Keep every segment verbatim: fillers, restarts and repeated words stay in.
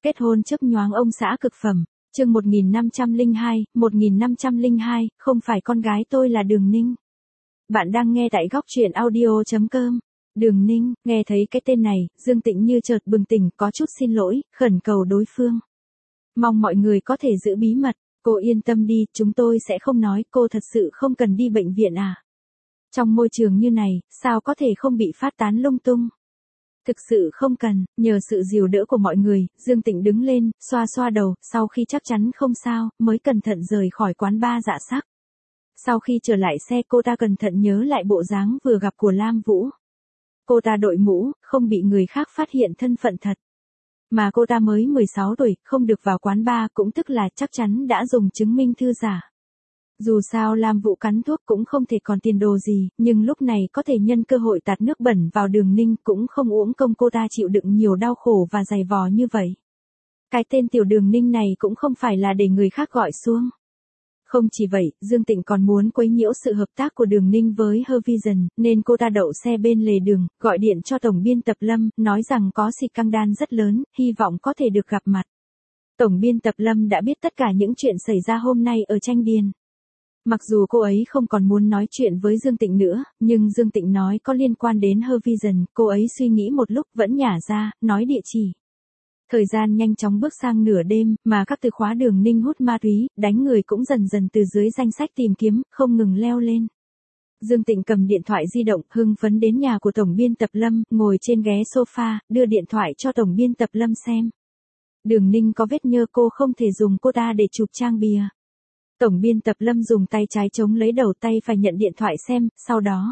Kết hôn chớp nhoáng ông xã cực phẩm, chương một nghìn năm trăm lẻ hai, một nghìn năm trăm lẻ hai, không phải con gái tôi là Đường Ninh. Bạn đang nghe tại góc truyện audio chấm com. Đường Ninh, nghe thấy cái tên này, Dương Tịnh như chợt bừng tỉnh, có chút xin lỗi, khẩn cầu đối phương. Mong mọi người có thể giữ bí mật, cô yên tâm đi, chúng tôi sẽ không nói, cô thật sự không cần đi bệnh viện à. Trong môi trường như này, sao có thể không bị phát tán lung tung. Thực sự không cần, nhờ sự dìu đỡ của mọi người, Dương Tịnh đứng lên, xoa xoa đầu, sau khi chắc chắn không sao, mới cẩn thận rời khỏi quán bar Dạ Sắc. Sau khi trở lại xe cô ta cẩn thận nhớ lại bộ dáng vừa gặp của Lam Vũ. Cô ta đội mũ, không bị người khác phát hiện thân phận thật. Mà cô ta mới mười sáu tuổi, không được vào quán bar cũng tức là chắc chắn đã dùng chứng minh thư giả. Dù sao Lam Vũ cắn thuốc cũng không thể còn tiền đồ gì, nhưng lúc này có thể nhân cơ hội tạt nước bẩn vào Đường Ninh cũng không uổng công cô ta chịu đựng nhiều đau khổ và dày vò như vậy. Cái tên tiểu Đường Ninh này cũng không phải là để người khác gọi xuông. Không chỉ vậy, Dương Tịnh còn muốn quấy nhiễu sự hợp tác của Đường Ninh với Her Vision, nên cô ta đậu xe bên lề đường, gọi điện cho tổng biên tập Lâm, nói rằng có scandal rất lớn, hy vọng có thể được gặp mặt. Tổng biên tập Lâm đã biết tất cả những chuyện xảy ra hôm nay ở Tranh Điền. Mặc dù cô ấy không còn muốn nói chuyện với Dương Tịnh nữa, nhưng Dương Tịnh nói có liên quan đến Her Vision, cô ấy suy nghĩ một lúc vẫn nhả ra, nói địa chỉ. Thời gian nhanh chóng bước sang nửa đêm, mà các từ khóa Đường Ninh hút ma túy, đánh người cũng dần dần từ dưới danh sách tìm kiếm, không ngừng leo lên. Dương Tịnh cầm điện thoại di động, hưng phấn đến nhà của tổng biên tập Lâm, ngồi trên ghế sofa, đưa điện thoại cho tổng biên tập Lâm xem. Đường Ninh có vết nhơ, cô không thể dùng cô ta để chụp trang bìa. Tổng biên tập Lâm dùng tay trái chống lấy đầu, tay phải nhận điện thoại xem, sau đó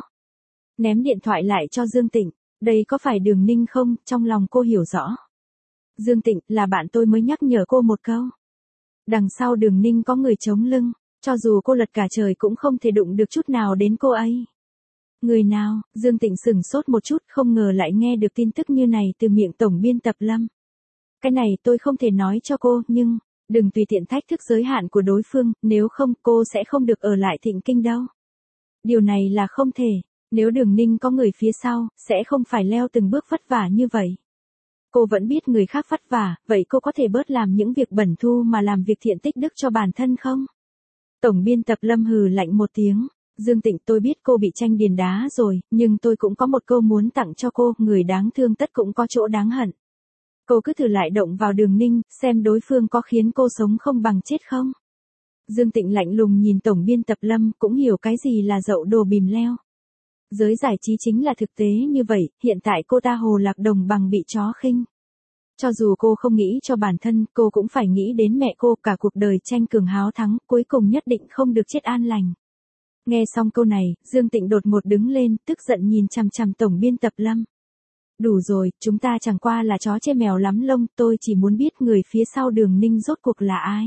ném điện thoại lại cho Dương Tịnh. Đây có phải Đường Ninh không? Trong lòng cô hiểu rõ. Dương Tịnh, là bạn tôi mới nhắc nhở cô một câu. Đằng sau Đường Ninh có người chống lưng, cho dù cô lật cả trời cũng không thể đụng được chút nào đến cô ấy. Người nào? Dương Tịnh sửng sốt một chút, không ngờ lại nghe được tin tức như này từ miệng tổng biên tập Lâm. Cái này tôi không thể nói cho cô, nhưng đừng tùy tiện thách thức giới hạn của đối phương, nếu không cô sẽ không được ở lại Thịnh Kinh đâu. Điều này là không thể, nếu Đường Ninh có người phía sau, sẽ không phải leo từng bước vất vả như vậy. Cô vẫn biết người khác vất vả, vậy cô có thể bớt làm những việc bẩn thỉu mà làm việc thiện tích đức cho bản thân không? Tổng biên tập Lâm hừ lạnh một tiếng. Dương Tịnh, tôi biết cô bị Tranh Điền đá rồi, nhưng tôi cũng có một câu muốn tặng cho cô, người đáng thương tất cũng có chỗ đáng hận. Cô cứ thử lại động vào Đường Ninh, xem đối phương có khiến cô sống không bằng chết không? Dương Tịnh lạnh lùng nhìn tổng biên tập Lâm, cũng hiểu cái gì là dậu đồ bìm leo. Giới giải trí chính là thực tế như vậy, hiện tại cô ta hồ lạc đồng bằng bị chó khinh. Cho dù cô không nghĩ cho bản thân, cô cũng phải nghĩ đến mẹ cô, cả cuộc đời tranh cường háo thắng, cuối cùng nhất định không được chết an lành. Nghe xong câu này, Dương Tịnh đột ngột đứng lên, tức giận nhìn chằm chằm tổng biên tập Lâm. Đủ rồi, chúng ta chẳng qua là chó chê mèo lắm lông, tôi chỉ muốn biết người phía sau Đường Ninh rốt cuộc là ai.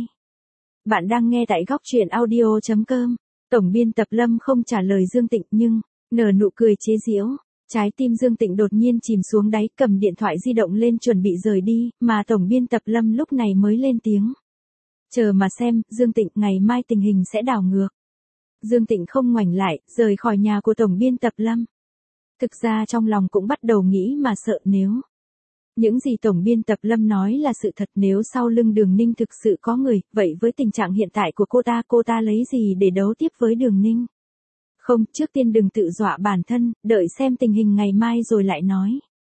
Bạn đang nghe tại góc truyện audio chấm com. Tổng biên tập Lâm không trả lời Dương Tịnh nhưng nở nụ cười chế giễu. Trái tim Dương Tịnh đột nhiên chìm xuống đáy, cầm điện thoại di động lên chuẩn bị rời đi, mà tổng biên tập Lâm lúc này mới lên tiếng. Chờ mà xem, Dương Tịnh, ngày mai tình hình sẽ đảo ngược. Dương Tịnh không ngoảnh lại, rời khỏi nhà của tổng biên tập Lâm. Thực ra trong lòng cũng bắt đầu nghĩ mà sợ, nếu những gì tổng biên tập Lâm nói là sự thật, nếu sau lưng Đường Ninh thực sự có người, vậy với tình trạng hiện tại của cô ta, cô ta lấy gì để đấu tiếp với Đường Ninh? Không, trước tiên đừng tự dọa bản thân, đợi xem tình hình ngày mai rồi lại nói.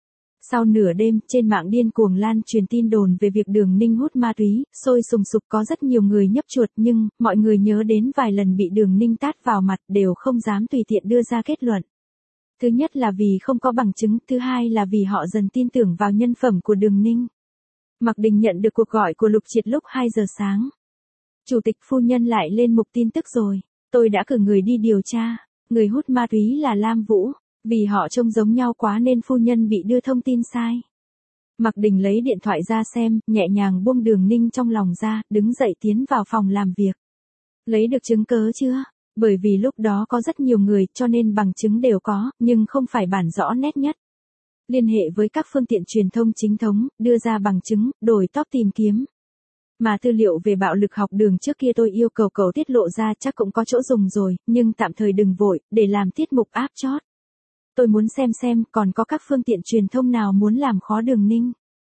Sau nửa đêm, trên mạng điên cuồng lan truyền tin đồn về việc Đường Ninh hút ma túy, sôi sùng sục, có rất nhiều người nhấp chuột, nhưng mọi người nhớ đến vài lần bị Đường Ninh tát vào mặt đều không dám tùy tiện đưa ra kết luận. Thứ nhất là vì không có bằng chứng, thứ hai là vì họ dần tin tưởng vào nhân phẩm của Đường Ninh. Mạc Đình nhận được cuộc gọi của Lục Triệt lúc hai giờ sáng. Chủ tịch phu nhân lại lên mục tin tức rồi. Tôi đã cử người đi điều tra, người hút ma túy là Lam Vũ, vì họ trông giống nhau quá nên phu nhân bị đưa thông tin sai. Mạc Đình lấy điện thoại ra xem, nhẹ nhàng buông Đường Ninh trong lòng ra, đứng dậy tiến vào phòng làm việc. Lấy được chứng cớ chưa? Bởi vì lúc đó có rất nhiều người cho nên bằng chứng đều có, nhưng không phải bản rõ nét nhất. Liên hệ với các phương tiện truyền thông chính thống, đưa ra bằng chứng, đổi top tìm kiếm. Mà tư liệu về bạo lực học đường trước kia tôi yêu cầu cậu tiết lộ ra chắc cũng có chỗ dùng rồi, nhưng tạm thời đừng vội, để làm tiết mục áp chót. Tôi muốn xem xem còn có các phương tiện truyền thông nào muốn làm khó Đường Ninh.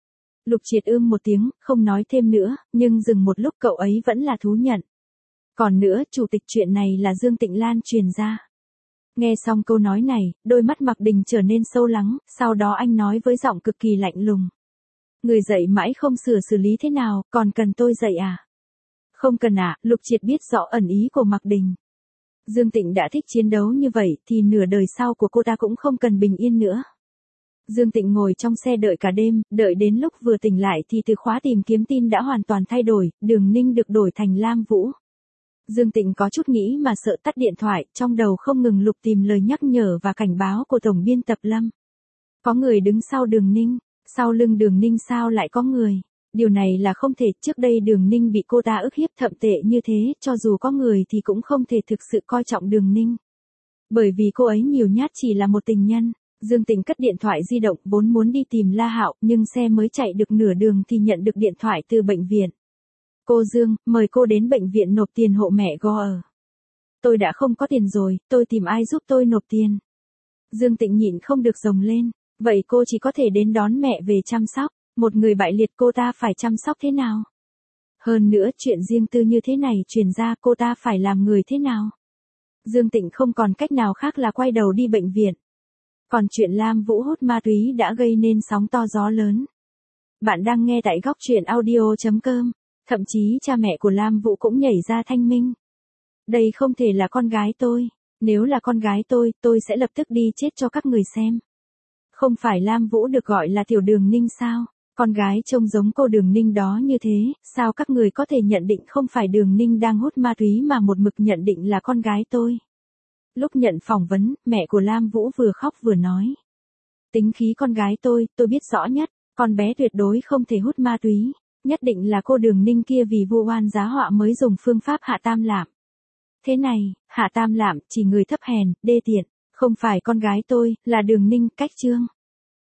Lục Triệt ưm một tiếng, không nói thêm nữa, nhưng dừng một lúc cậu ấy vẫn là thú nhận. Còn nữa, chủ tịch chuyện này là Dương Tịnh Lan truyền ra. Nghe xong câu nói này, đôi mắt Mạc Đình trở nên sâu lắng, sau đó anh nói với giọng cực kỳ lạnh lùng. Người dạy mãi không sửa xử lý thế nào, còn cần tôi dạy à? Không cần ạ, à, Lục Triệt biết rõ ẩn ý của Mạc Đình. Dương Tịnh đã thích chiến đấu như vậy thì nửa đời sau của cô ta cũng không cần bình yên nữa. Dương Tịnh ngồi trong xe đợi cả đêm, đợi đến lúc vừa tỉnh lại thì từ khóa tìm kiếm tin đã hoàn toàn thay đổi, Đường Ninh được đổi thành Lam Vũ. Dương Tịnh có chút nghĩ mà sợ tắt điện thoại, trong đầu không ngừng lục tìm lời nhắc nhở và cảnh báo của tổng biên tập Lâm. Có người đứng sau Đường Ninh, sau lưng Đường Ninh sao lại có người? Điều này là không thể, trước đây Đường Ninh bị cô ta ức hiếp thậm tệ như thế, cho dù có người thì cũng không thể thực sự coi trọng Đường Ninh. Bởi vì cô ấy nhiều nhát chỉ là một tình nhân. Dương Tịnh cất điện thoại di động, vốn muốn đi tìm La Hạo, nhưng xe mới chạy được nửa đường thì nhận được điện thoại từ bệnh viện. Cô Dương, mời cô đến bệnh viện nộp tiền hộ mẹ Go ở. Tôi đã không có tiền rồi, tôi tìm ai giúp tôi nộp tiền. Dương Tịnh nhịn không được rồng lên, vậy cô chỉ có thể đến đón mẹ về chăm sóc, một người bại liệt cô ta phải chăm sóc thế nào? Hơn nữa chuyện riêng tư như thế này truyền ra cô ta phải làm người thế nào? Dương Tịnh không còn cách nào khác là quay đầu đi bệnh viện. Còn chuyện Lam Vũ hút ma túy đã gây nên sóng to gió lớn. Bạn đang nghe tại góc truyện audio chấm com. Thậm chí cha mẹ của Lam Vũ cũng nhảy ra thanh minh. Đây không thể là con gái tôi. Nếu là con gái tôi, tôi sẽ lập tức đi chết cho các người xem. Không phải Lam Vũ được gọi là tiểu Đường Ninh sao? Con gái trông giống cô Đường Ninh đó như thế, sao các người có thể nhận định không phải Đường Ninh đang hút ma túy mà một mực nhận định là con gái tôi? Lúc nhận phỏng vấn, mẹ của Lam Vũ vừa khóc vừa nói. Tính khí con gái tôi, tôi biết rõ nhất, con bé tuyệt đối không thể hút ma túy, nhất định là cô Đường Ninh kia vì vu oan giá họa mới dùng phương pháp hạ tam lạm. Thế này, hạ tam lạm chỉ người thấp hèn, đê tiện, không phải con gái tôi, là Đường Ninh, cách chương.